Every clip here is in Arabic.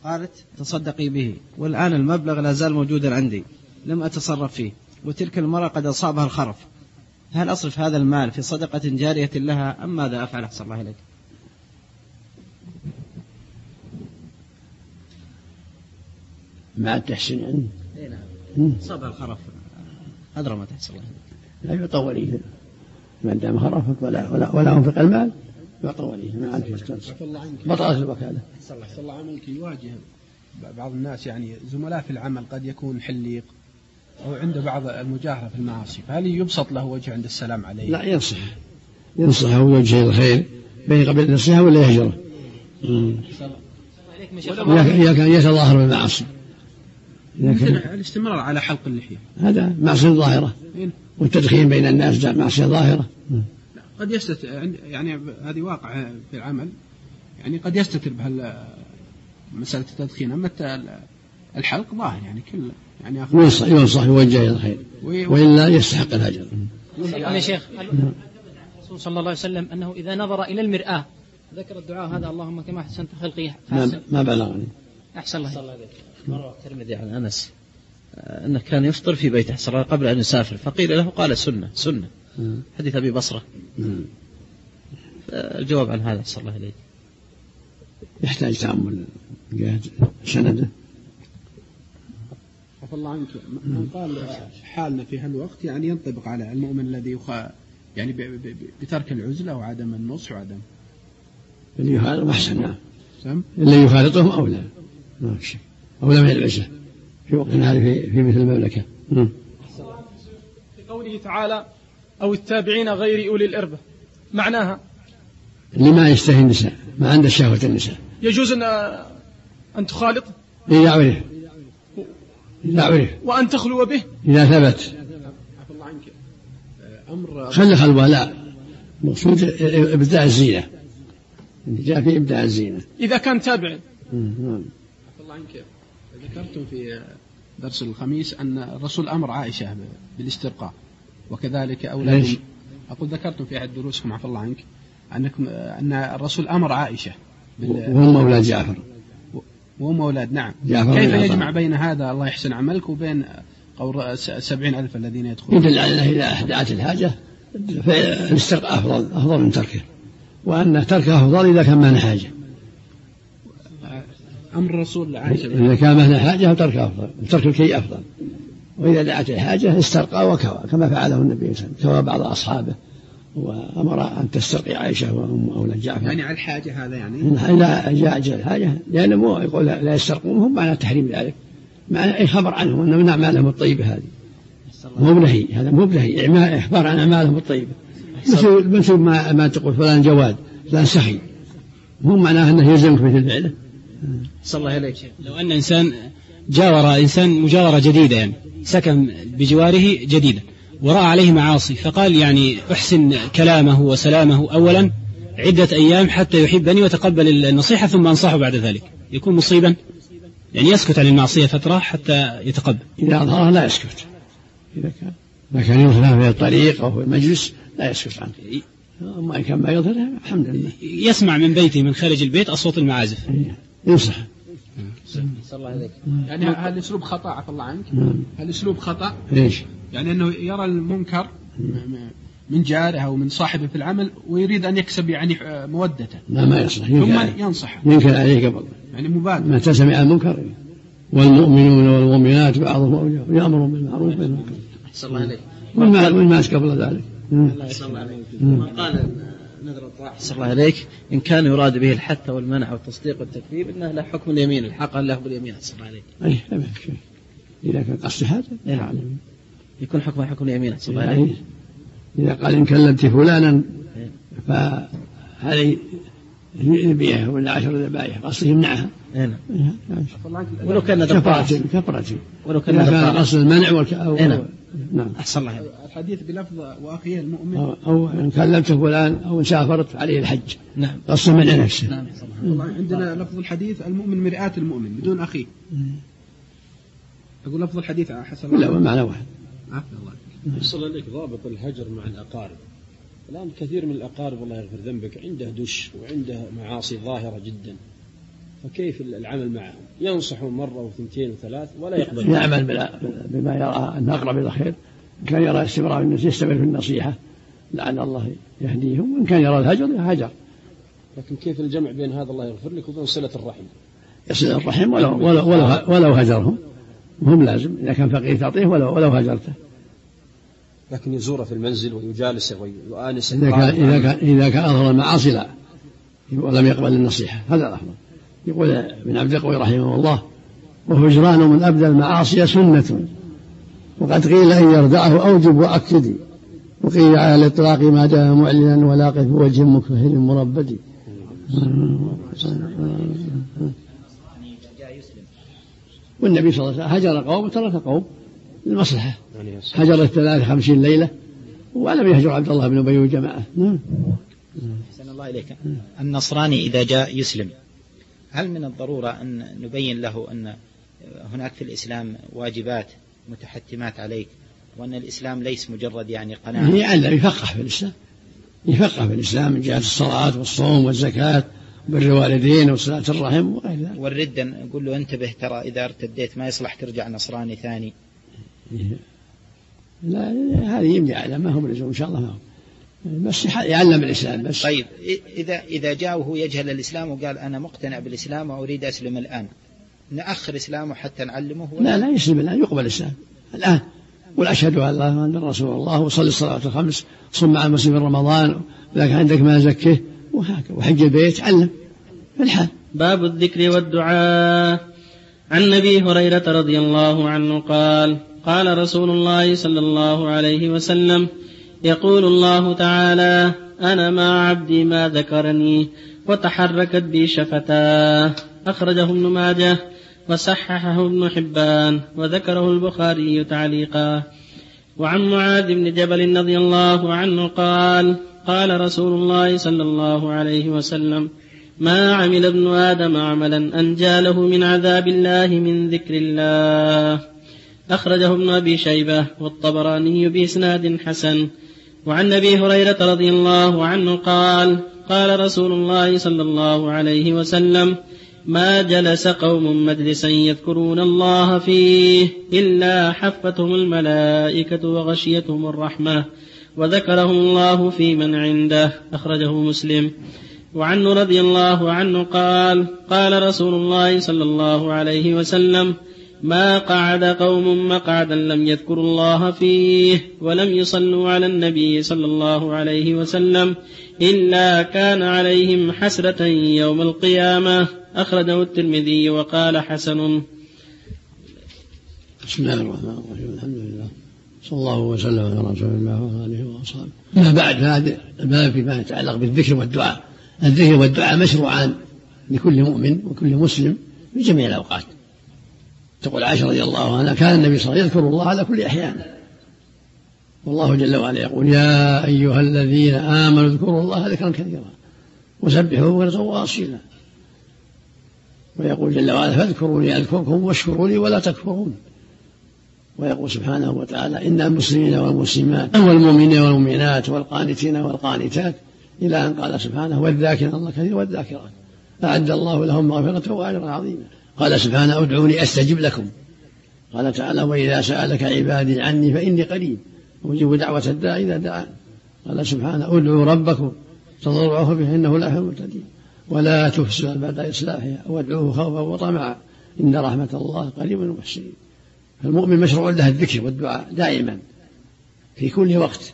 قالت تصدقي به، والآن المبلغ لا زال موجودا عندي لم أتصرف فيه، وتلك المرأة قد أصابها الخرف، هل أصرف هذا المال في صدقة جارية لها أم ماذا أفعل؟ أحسن الله إليك. مع التحسين عنه. نعم. أصابها الخرف أدرى ما تحصل الله إليك. لا يطوليه ما دام خرفت ولا أنفق المال يطوليه ما عنده يستنصر بطلت الوكالة. صلى الله عملك يواجه بعض الناس يعني زملاء في العمل قد يكون حليق أو عنده بعض المجاهرة في المعاصي، فهل يبسط له وجه عند السلام عليه؟ لا ينصحه ويوجه الخير بين قبل النصيحة ولا يهجره إذا كان يتظاهر بالمعاصي. الاستمرار على حلق اللحية هذا معصية ظاهرة، والتدخين بين الناس معصية ظاهرة. قد يستتر يعني هذه واقع في العمل، يعني قد يستتر مسألة التدخين، أما الحلق ظاهر يعني كله يعني ينصح يوجه الخير وإلا يستحق الهجر. يا شيخ الرسول صلى الله عليه وسلم أنه إذا نظر إلى المرآة ذكر الدعاء هذا اللهم كما أحسنت خلقي ما بلغني. أحسن الله. مرة الترمذي عن أنس أنه كان يفطر في بيته صلى الله عليه وسلم قبل أن يسافر، فقيل له قال سنة حديث أبي بصرة. الجواب عن هذا صلى الله عليه يحتاج تأمل جهة سنده. عفى الله عنك، من قال حالنا في هالوقت يعني ينطبق على المؤمن الذي يعني بترك العزلة وعدم النصح وعدم اللي يخالطهم أحسن. نعم اللي يخالطهم أولى من العزلة في وقتنا هذا في مثل المملكة. في قوله تعالى أو التابعين غير أولي الإربة، معناها اللي ما يشتهي النساء، ما عنده شهوة النساء، يجوز أن تخالط إذا عرف وأن تخلو به إذا ثبت. خلي خلوة لا مقصود إبداع الزينة، جاء في إبداع الزينة إذا كان تابع. الله عنك ذكرتم في درس الخميس أن الرسول أمر عائشة بالاسترقاء وكذلك أولادهم. أقول ذكرتم في أحد دروسكم عفى الله عنك أن الرسول أمر عائشة وهم أولاد جعفر وهم أولاد. نعم. كيف يجمع بين هذا الله يحسن عملك وبين قول 70,000 الذين يدخلون؟ يدل على أنه إذا دعت الحاجة فالاسترقاء أفضل من تركه، وأن تركه أفضل إذا كان مهنا حاجة. أمر الرسول لعائشة إذا كان مهنا حاجة تركه أفضل، ترك الكي أفضل، وإذا دعت الحاجة استرقى وكوى كما فعله النبي صلى الله عليه وسلم، كوى بعض أصحابه وأمر أن تسترقي عائشة وأم أولاد جعفر. يعني على الحاجة هذا يعني إذا جاء الحاجة، لأنه مو يقول لا يسترقون هم معنى تحريم ذلك، معنى أي خبر عنهم أن من أعمالهم الطيبة هذه مو بنهي، هذا مو بنهي، إخبار عن أعمالهم الطيبة. مثل ما تقول فلان جواد فلان سخي، مو معناه أنه يلزمك مثل فعله. صلى الله عليك. لو أن إنسان جاور إنسان مجاورة جديدة، يعني سكن بجواره جديدا ورأى عليه معاصي، فقال يعني أحسن كلامه وسلامه أولا عدة أيام حتى يحبني وتقبل النصيحة ثم أنصحه بعد ذلك، يكون مصيبا؟ يعني يسكت عن المعصية فترة حتى يتقبل. إذا أظهرها لا يسكت، إذا كان يظهرها في الطريق أو في المجلس لا يسكت عنه، أما إن كان ما يظهرها الحمد لله. يسمع من بيته من خارج البيت أصوات المعازف ينصح. صلى الله عليك. يعني هل أسلوب خطأ عفى الله عنك؟ هل أسلوب خطأ؟ ليش؟ يعني أنه يرى المنكر من جاره أو من صاحبه في العمل ويريد أن يكسب يعني مودته. ما يصلح. ثم ينصح. ينكر عليه قبل. يعني مبادر. ما تسمع المنكر. والمؤمنون والمؤمنات بعضهم أولياء يأمرون بالمعروف وينهون عن المنكر. صلى الله عليك. والماس قبل ذلك. الله صلى الله عليك. من قال نذر الطاعة صلى الله عليك إن كان يراد به الحث والمنع والتصديق والتكذيب إنه لا حكم اليمين، الحق له باليمين صلى الله عليك. أي لا شيء. إذا كان قصد هذا يكون حكم اليمين صلى الله عليك. إذا قال إن كلمت فلانا فهذه ذبيحة ولا 10 ذبائح قصد يمنعها. ولو كان كفرة ولو كان قصد المنع نعم. أحسن الله. الحديث بلفظ وأخيه المؤمن أو إن كلمته فلان أو إن سافرت عليه الحج. نعم. قصد منع نفسه. نعم. عندنا لفظ الحديث المؤمن مرآة المؤمن بدون أخيه. أقول لفظ الحديث حسن. لا معنى واحد. عفوا الله. يصل لك ضابط الهجر مع الأقارب. الآن كثير من الأقارب الله يغفر ذنبك عنده دش وعنده معاصي ظاهرة جدا، فكيف العمل معهم؟ ينصحون مرة وثنتين وثلاث ولا يقبل. يعمل بما يرى أن أقرب إلى الخير. إن كان يرى استمرار الناس يستمر في النصيحة لعل الله يهديهم، وإن كان يرى الهجر هجر. لكن كيف الجمع بين هذا الله يغفر لك وبين صلة الرحم؟ يصل الرحم ولو هجرهم، وهم لازم إذا كان فقير تعطيه ولو هجرته. لكن يزوره في المنزل ويجالسه ويؤانسه. إذا كان أظهر المعاصي لا ولم يقبل النصيحة هذا الأفضل. يقول ابن عبد القوي رحمه الله: وهجران من أبدى المعاصي سنة، وقد قيل إن يردعه أوجب وأكد، وقيل على الإطلاق ما جاء معلنا ولا قف بوجه مكفهر مربد. والنبي صلى الله عليه وسلم هجر قوم وترك قوم للمصلحة، هجر 53 ليلة ولم يهجر عبد الله بن أبي وجماعة. أحسن الله إليك. النصراني إذا جاء يسلم هل من الضرورة أن نبين له أن هناك في الإسلام واجبات متحتمات عليك، وأن الإسلام ليس مجرد يعني قناعة؟ يعلم يفقه في الإسلام من جهة الصلاة والصوم والزكاة وبر الوالدين وصلة الرحم وغير ذلك. والردة نقول له انتبه ترى إذا ارتديت ما يصلح ترجع نصراني ثاني. لا هذه يمنع على ما هو بلزوم إن شاء الله، ما هو بس يعلم الإسلام بس. طيب إذا جاء وهو يجهل الإسلام وقال أنا مقتنع بالإسلام وأريد أسلم الآن، نأخر إسلامه حتى نعلمه؟ لا يسلم الآن، يقبل الإسلام الآن، قل أشهد أن لا إله إلا الله رسول الله، وصلي الصلاة الخمس، صم مع المسلمين رمضان، لكن عندك ما زكيه وهكذا، وحج البيت، علم في الحال. باب الذكر والدعاء. عن أبي هريرة رضي الله عنه قال: قال رسول الله صلى الله عليه وسلم: يقول الله تعالى: أنا مع عبدي ما ذكرني وتحركت بي شفتاه. أخرجه ابن ماجه وصححه ابن حبان وذكره البخاري تعليقا. وعن معاذ بن جبل رضي الله عنه قال: قال رسول الله صلى الله عليه وسلم: ما عمل ابن آدم عملا أنجى له من عذاب الله من ذكر الله. أخرجه ابن أبي شيبة والطبراني بإسناد حسن. وعن أبي هريرة رضي الله عنه قال: قال رسول الله صلى الله عليه وسلم: ما جلس قوم مجلسا يذكرون الله فيه إلا حفتهم الملائكة وغشيتهم الرحمة وذكرهم الله في من عنده. أخرجه مسلم. وعنه رضي الله عنه قال: قال رسول الله صلى الله عليه وسلم: ما قعد قوم مقعدا لم يذكروا الله فيه ولم يصلوا على النبي صلى الله عليه وسلم إلا كان عليهم حسرة يوم القيامة. أخرجه الترمذي وقال حسن. بسم الله الرحمن الرحيم. الحمد لله صلى الله وسلم على رسول الله وآله وأصحابه. ما بعد هذا الباب فيما يتعلق بالذكر والدعاء. الذكر والدعاء مشروعان لكل مؤمن وكل مسلم في جميع الأوقات. تقول عائشة رضي الله عنها: كان النبي صلى الله عليه وسلم يذكر الله على كل أحيان، والله جل وعلا يقول: يا أيها الذين آمنوا اذكروا الله ذكرا كثيرا وسبحوه بكرة وأصيلا. ويقول جل وعلا: فاذكروني أذكركم واشكروا لي ولا تكفرون. ويقول سبحانه وتعالى: إن المسلمين والمسلمات والمؤمنين والمؤمنات والقانتين والقانتات، إلى أن قال سبحانه: والذاكرين الله كثيرا والذاكرات أعد الله لهم مغفرة وأجرا عظيما. قال سبحانه: ادعوني أستجب لكم. قال تعالى: وإذا سألك عبادي عني فإني قريب أجيب دعوة الداعي إذا دعان. قال سبحانه: ادعوا ربكم تضرعوه به إنه لا يحب المعتدين ولا تفسدوا بعد إصلاحها وادعوه خوفا وطمعا إن رحمة الله قريب من المحسنين. فالمؤمن مشروع له الذكر والدعاء دائما في كل وقت.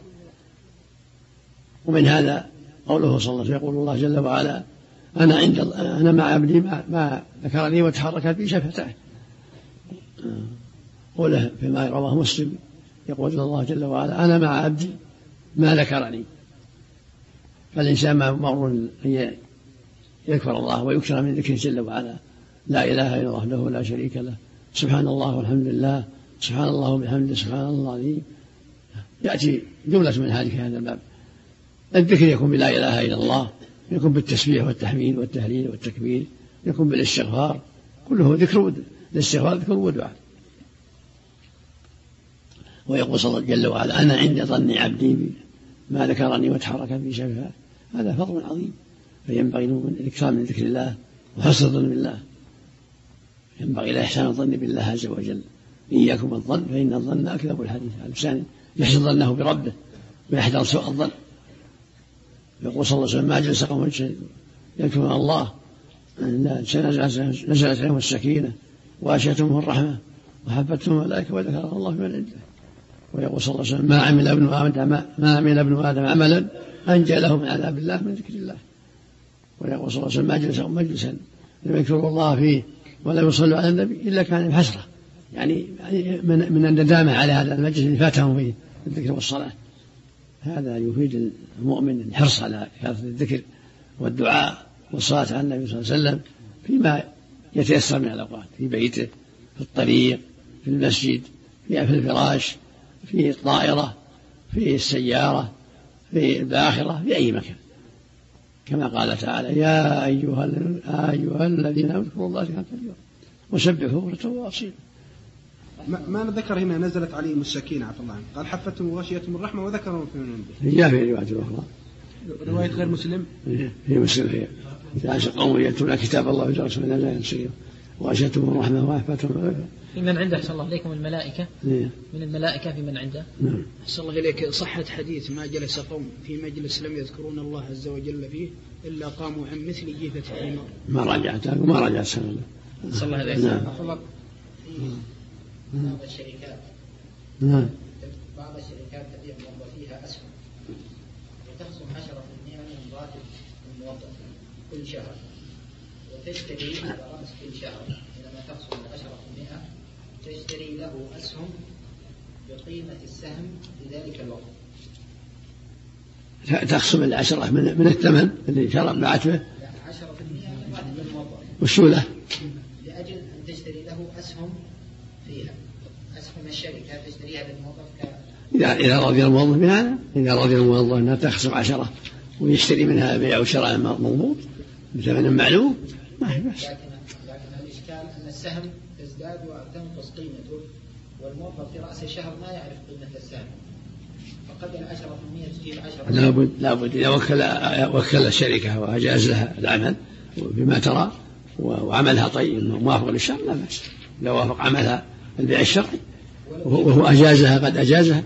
ومن هذا قوله صلى الله عليه وسلم: يقول الله جل وعلا: أنا مع عبدي ما ذكرني وتحركت بي شفتاه. قوله فيما رواه مسلم يقول الله جل وعلا: أنا مع عبدي ما ذكرني. فالإنسان مأمور أن يذكر الله ويكثر من ذكره جل وعلا: لا إله إلا الله وحده لا شريك له، سبحان الله والحمد لله، سبحان الله وبحمده، سبحان الله العظيم. يأتي جملة من هذه في هذا الباب. الذكر يكون بلا إله إلا الله، يكون بالتسبيح والتحميد والتهليل والتكبير، يكون بالاستغفار، كله ذكر. الاستغفار ذكر ودعاء. ويقول صلى الله جل وعلا: أنا عند ظن عبدي ما ذكرني وتحرك في شفتاه. هذا فضل عظيم، فينبغي الإكثار من ذكر الله وحسن الظن بالله. ينبغي الإحسان الظن بالله عز وجل. إياكم الظن فإن الظن أكذب الحديث. الإنسان يحسن ظنه بربه ويحذر سوء الظن. يقول صلى الله عليه وسلم ما جلس قوم يذكرون الله نزلت عليهم السكينة وأشيتهم الرحمة وحفتهم الملائكة وذكرهم الله في من عنده. ويقول صلى الله عليه وسلم ما عمل ابن آدم عملا أنجى له من عذاب الله من ذكر الله. ويقول صلى الله عليه وسلم ما جلس مجلسا لم يذكروا الله فيه ولا يصلوا على النبي إلا كان بحسرة، يعني من الندامة على هذا المجلس اللي فاتهم فيه الذكر والصلاة. هذا يفيد المؤمن الحرص على كثرة الذكر والدعاء والصلاة على النبي صلى الله عليه وسلم فيما يتيسر من الأوقات، في بيته، في الطريق، في المسجد، في الفراش، في الطائرة، في السيارة، في الباخرة، في أي مكان، كما قال تعالى يا أيها الذين اذكروا الله ذكرا كثيرا وسبحوه بكرة وأصيلا. ما ذكر هنا نزلت عليهم السكينة عفى الله عنه، قال حفتهم وغشيتهم الرحمة وذكرهم في من عنده. جاء في رواية أخرى، رواية غير مسلم، هي مسلم هي جاء قوم يأتون كتاب الله ويدرسون لا ينسيهم وغشيتهم الرحمة وحفتهم. في من عنده أحسن الله إليكم الملائكة، من الملائكة في من عنده. أحسن الله إليك صحة حديث ما جلس قوم في مجلس لم يذكرون الله عز وجل فيه إلا قاموا عن مثل جيفة الحمار. ما رجعت وما رجعت سنة. صلى الله عليه وسلم. بعض الشركات بعض الشركات تبيع موظفيها أسهم وتخصم 10% من راتب الموظف كل شهر، وتشتري على رأس كل شهر حينما تخصم 10% تشتري له أسهم بقيمة السهم في ذلك الوقت. تخصم 10% من الثمن اللي شرب بعت به 10% من راتب الموظف. وشو له؟ لأجل أن تشتري له أسهم فيها، أسهم الشركة تشتريها للموظف. إذا رضي الموظف بهذا، إذا رضي الموظف أنها تخصم 10 ويشتري منها بيع وشراء مضبوط بثمن معلوم ما هي بس. لكن الإشكال أن السهم تزداد وتنقص قيمته، والموظف في رأس الشهر ما يعرف قيمة السهم، فقد 10% تجيب 10. لابد إذا وكل الشركة وأجاز لها العمل بما ترى وعملها طيب موافق للشرع لا بأس. لو وافق عملها البيع الشرعي وهو أجازها قد أجازها،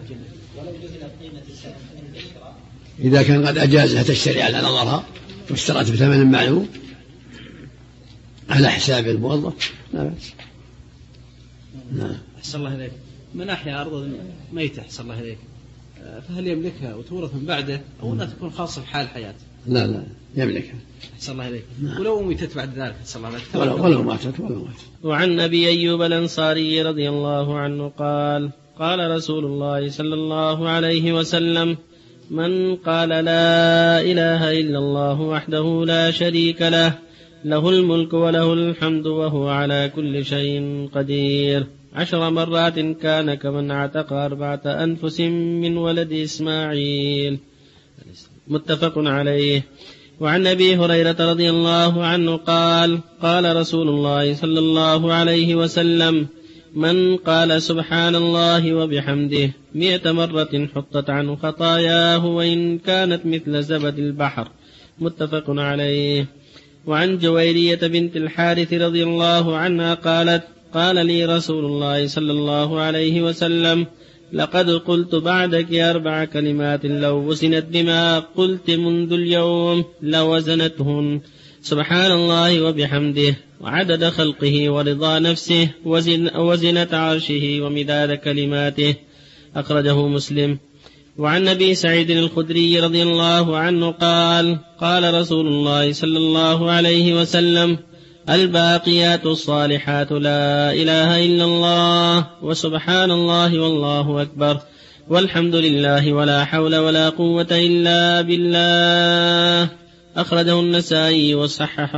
إذا كان قد أجازها تشتري على نظرها واشترت بثمن معلوم على حساب الموظف لا بأس. نعم. أحسن الله إليك. من أحيا أرض ميتة أحسن الله إليك، فهل يملكها وتورث من بعده أو أنها تكون خاصة في حال حياته؟ لا يملكها. أحسن الله إليك. نعم. ولو ميتت بعد ذلك أحسن الله إليك. ولو ماتت. وعن أبي أيوب الأنصاري رضي الله عنه قال قال رسول الله صلى الله عليه وسلم من قال لا إله إلا الله وحده لا شريك له له الملك وله الحمد وهو على كل شيء قدير 10 مرات كان كمن اعتق 4 أنفس من ولد إسماعيل. متفق عليه. وعن أبي هريرة رضي الله عنه قال قال رسول الله صلى الله عليه وسلم من قال سبحان الله وبحمده 100 مرة حطت عنه خطاياه وإن كانت مثل زبد البحر. متفق عليه. وعن جويرية بنت الحارث رضي الله عنها قالت قال لي رسول الله صلى الله عليه وسلم لقد قلت بعدك 4 كلمات لو وزنت بما قلت منذ اليوم لوزنتهن سبحان الله وبحمده وعدد خلقه ورضا نفسه وزنة عرشه ومداد كلماته. أخرجه مسلم. وعن أبي سعيد الخدري رضي الله عنه قال قال رسول الله صلى الله عليه وسلم الباقيات الصالحات لا إله إلا الله وسبحان الله والله أكبر والحمد لله ولا حول ولا قوة إلا بالله. أخرجه النسائي وصححه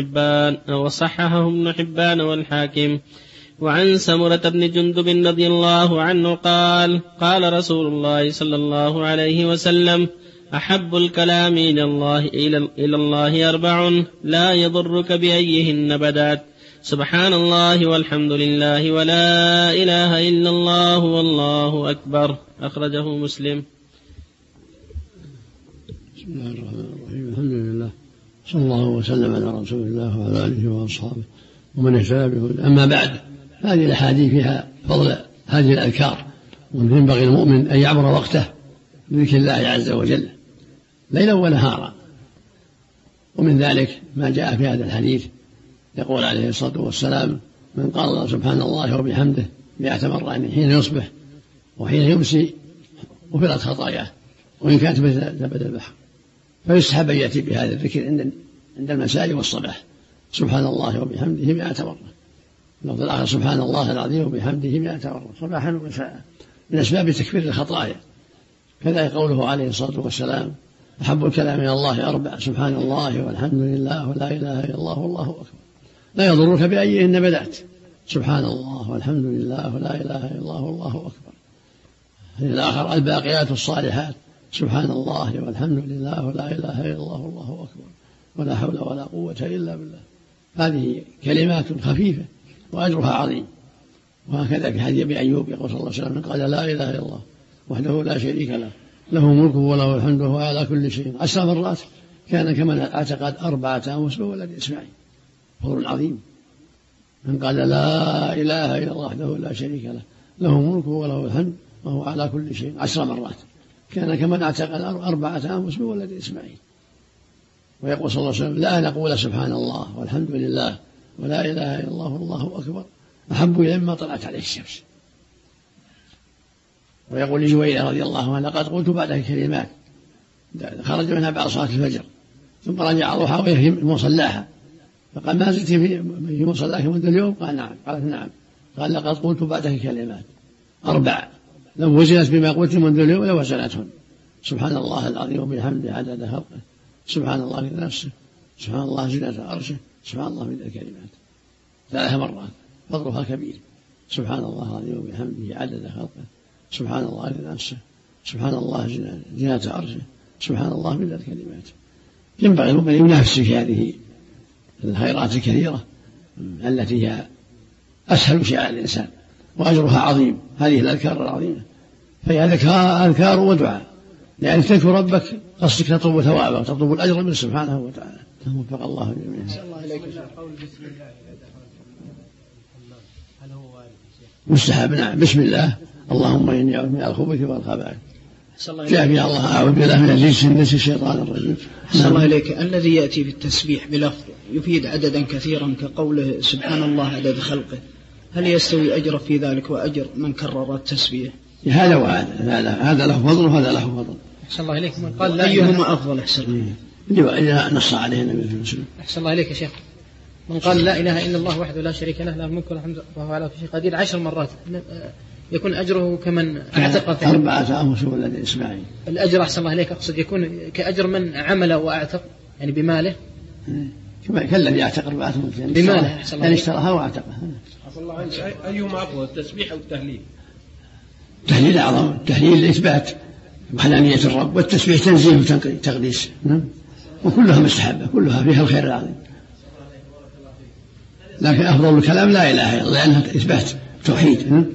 ابن حبان والحاكم. وعن سمرة بن جندب رضي الله عنه قال قال رسول الله صلى الله عليه وسلم أحب الكلام إلى الله 4 لا يضرك بأيهن بدأت سبحان الله والحمد لله ولا إله إلا الله والله أكبر. أخرجه مسلم. بسم الله الرحمن الرحيم. الحمد لله صلى الله وسلم على رسول الله وعلى آله وأصحابه ومن اهتدى بهداه. أما بعد، هذه الأحاديث فيها فضل هذه الأذكار، وينبغي المؤمن أن يعبر وقته بذكر الله عز وجل ليلا ونهارا. ومن ذلك ما جاء في هذا الحديث، يقول عليه الصلاة والسلام: من قال الله سبحان الله وبحمده 100 مرة، يعني حين يصبح وحين يمسي، غفرت خطاياه وإن كانت مثل زبد البحر. فيستحب أن يأتي بهذا الذكر عند المساء والصباح، سبحان الله وبحمده 100 مرة. اللفظ الآخر: سبحان الله العظيم وبحمده 100 مرة، صباحا ومساء، من أسباب تكفير الخطايا. كذا قوله عليه الصلاة والسلام: أحب الكلام إلى الله 4: سبحان الله والحمد لله ولا إله إلا الله والله أكبر، لا يضرك بأيهن بدأت. سبحان الله والحمد لله ولا إله إلا الله والله أكبر. الآخر: الباقيات الصالحات: سبحان الله والحمد لله ولا إله إلا الله والله أكبر ولا حول ولا قوة إلا بالله. هذه كلمات خفيفة وأجرها عظيم. وهكذا في حديث أبي أيوب يقول صلى الله عليه وسلم: قال لا إله إلا الله وحده لا شريك له، له ملكه وله الحمد وهو على كل شيء 10 مرات، كان كمن اعتقد 4 أنفس بولد إسماعيل. فضل عظيم. من قال لا إله إلا الله وحده لا شريك له، له ملكه وله الحمد وهو على كل شيء 10 مرات، كان كمن اعتقد 4 أنفس بولد إسماعيل. ويقول صلى الله عليه وسلم: لا نقول سبحان الله والحمد لله ولا إله إلا الله والله أكبر أحب إلي مما طلعت عليه الشمس. ويقول لجويرية رضي الله عنها: لقد قلت بعد كلمات خرج منها بعد صلاة الفجر، ثم رجع ضحى وهي في مصلاها، فقال: ما زلت في مصلاك منذ اليوم؟ قال: نعم. قالت: نعم. قال: لقد قلت بعدك كلمات 4 لو وزنت بما قلت منذ اليوم لوزنتهن: سبحان الله العظيم وبحمده عدد خلقه، سبحان الله من نفسه، سبحان الله زينة عرشه، سبحان الله من الكلمات. 3 مرات، فضلها كبير. سبحان الله العظيم وبحمده عدد خلقه، سبحان الله من نفسه، سبحان الله زينة عرشه، سبحان الله من الكلمات. ينبغي المؤمن أن ينافس في هذه الخيرات الكثيرة التي هي أسهل شيء على الإنسان وأجرها عظيم. هذه الأذكار العظيمة فهي أذكار ودعاء، لأن تذكر ربك قصدك تطلب ثوابه وتطلب الأجر منه سبحانه وتعالى. وفق الله جميعا. مستحب، نعم. بسم الله، اللهم إني أعوذ من الخبث والخبائث. جاء في الله: أعوذ بالله من الجنس الشيطان الرجيم. صلى الله عليك. الذي يأتي بالتسبيح بلفظ يفيد عددا كثيرا كقوله سبحان الله عدد خلقه، هل يستوي أجر في ذلك وأجر من كرر التسبيح؟ هذا وهذا، هذا له فضل وهذا له فضل. أحسن الله إليك. من قال لا أيهما أفضل؟ أحسن إذا نص عليه النبي صلى الله عليه وسلم. أحسن الله إليك يا شيخ. من قال لا إله إلا الله وحده لا شريك له، له الملك والحمد وهو على كل شيء قدير 10 مرات، يكون أجره كمن اعتق 4 أنفس بولد إسماعيل. الأجر أحسن الله إليك أقصد يكون كأجر من عمل وأعتق، يعني بماله، كالذي يعتق 4 أنفس بماله، يعني اشتراها واعتقها. أيهما أفضل، التسبيح أو التهليل؟ التهليل أعظم. التهليل إثبات وحدانية الرب، والتسبيح تنزيه وتقديس، وكلها مستحبة، كلها فيها الخير العظيم. لكن أفضل الكلام لا إله إلا الله، لأنها إثبات توحيد.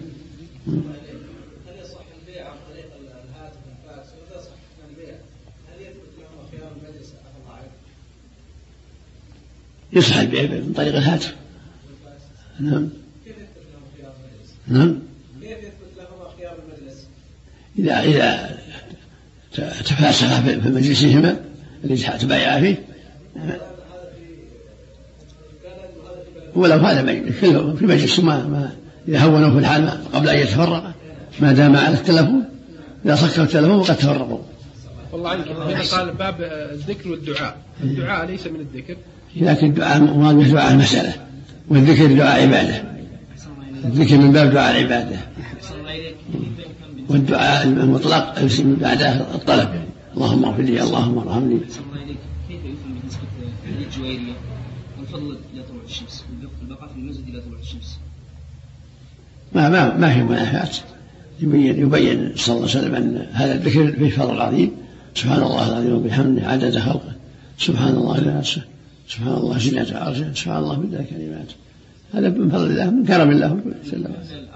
يصح البيع من طريق الهاتف. نعم. نعم. إذا تفاسخ في مجلسهما الذي تبايعا فيه، ولو هذا مجلس في مجلس ما إذا هونوا في الحال قبل أن يتفرقا ما دام على التلفون، إذا سكروا التلفون وقد تفرقوا. والله عنك هنا قال باب الذكر والدعاء. الدعاء ليس من الذكر، لكن الدعاء مراد به دعاء المسألة، والذكر دعاء عبادة. الذكر من باب دعاء العبادة، والدعاء المطلق من بعده الطلب: اللهم اغفر لي، اللهم ارحمني. كيف يفهم بالنسبة للجويرية الفضل إلى طلوع الشمس والبقاء في المسجد إلى طلوع الشمس؟ ما في منافات. يبين صلى الله عليه وسلم أن هذا الذكر فيه فضل عظيم: سبحان الله العظيم وبحمده عدد خلقه، سبحان الله لنفسه، سبحان الله زينة عرشه، سبحان الله من الكلمات. هذا من فضل الله، من كرم الله سلم.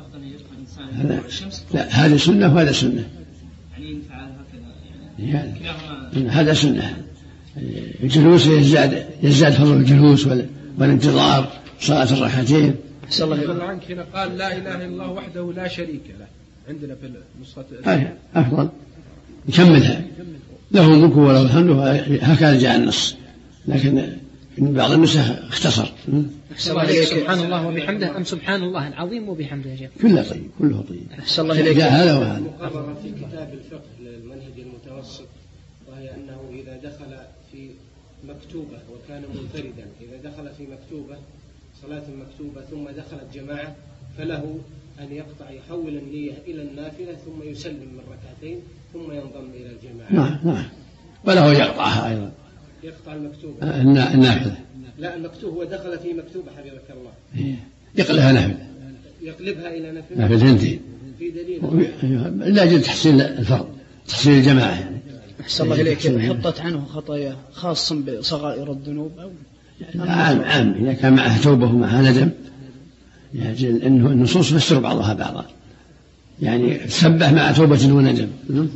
لا، هذه سنة وهذا سنة. هذا سنة. الجلوس يزداد فضل الجلوس والانتظار صلاة الركعتين. أحسن الله عنك. هنا قال لا إله إلا الله وحده لا شريك له، عندنا في النسخة أفضل يكملها، له الملك وله الحمد، هكذا جاء النص، لكن بعض النسخ اختصر. سبحان الله وبحمده أم سبحان الله العظيم وبحمده يا شيخ؟ كله طيب، كله طيب. أحسن الله إليك. جاء هذا وهذا. مقررة في كتاب الفقه للمنهج المتوسط، وهي أنه إذا دخل في مكتوبة وكان منفردا، إذا دخل في مكتوبة صلاة مكتوبة ثم دخلت جماعة، فله أن يحول النية إلى النافلة ثم يسلم من ركعتين ثم ينضم إلى الجماعة. نعم. وله يقطعها أيضا. يقطع المكتوبة. النافلة. لا، المكتوب هو دخل في مكتوبة حفظك الله. يقلبها نافلة. يقلبها إلى نافلة. نافلتين. في دليل. لا يجب تحصيل الفرض، تحصيل الجماعة يعني. أحسن الله إليك. حطت عنه خطايا خاصا بصغائر الذنوب أو عام إذا كان معها توبة ومعها ندم، يعني النصوص تفسر بعضها بعضا، يعني تسبح مع توبة وندم.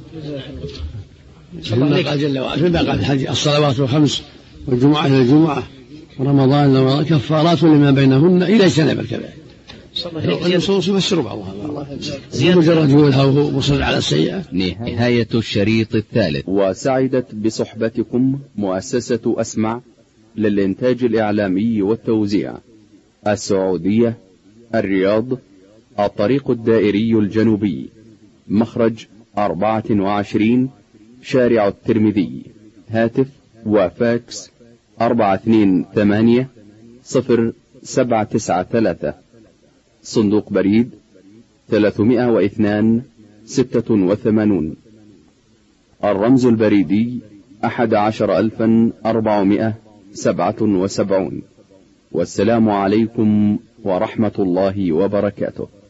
الله قال جل وعلا قال الحج الصلوات الخمس والجمعة إلى الجمعة ورمضان كفارات لما بينهن إلى اجتناب الكبائر. النصوص تفسر بعضها بعضا، مجرد جهودها وهو مصر على السيئة. نهاية الشريط الثالث. وسعدت بصحبتكم مؤسسة أسمع للإنتاج الإعلامي والتوزيع، السعودية، الرياض، الطريق الدائري الجنوبي، مخرج 24، شارع الترمذي، هاتف وفاكس 428-0793، صندوق بريد 302 86، الرمز البريدي 11477. والسلام عليكم ورحمة الله وبركاته.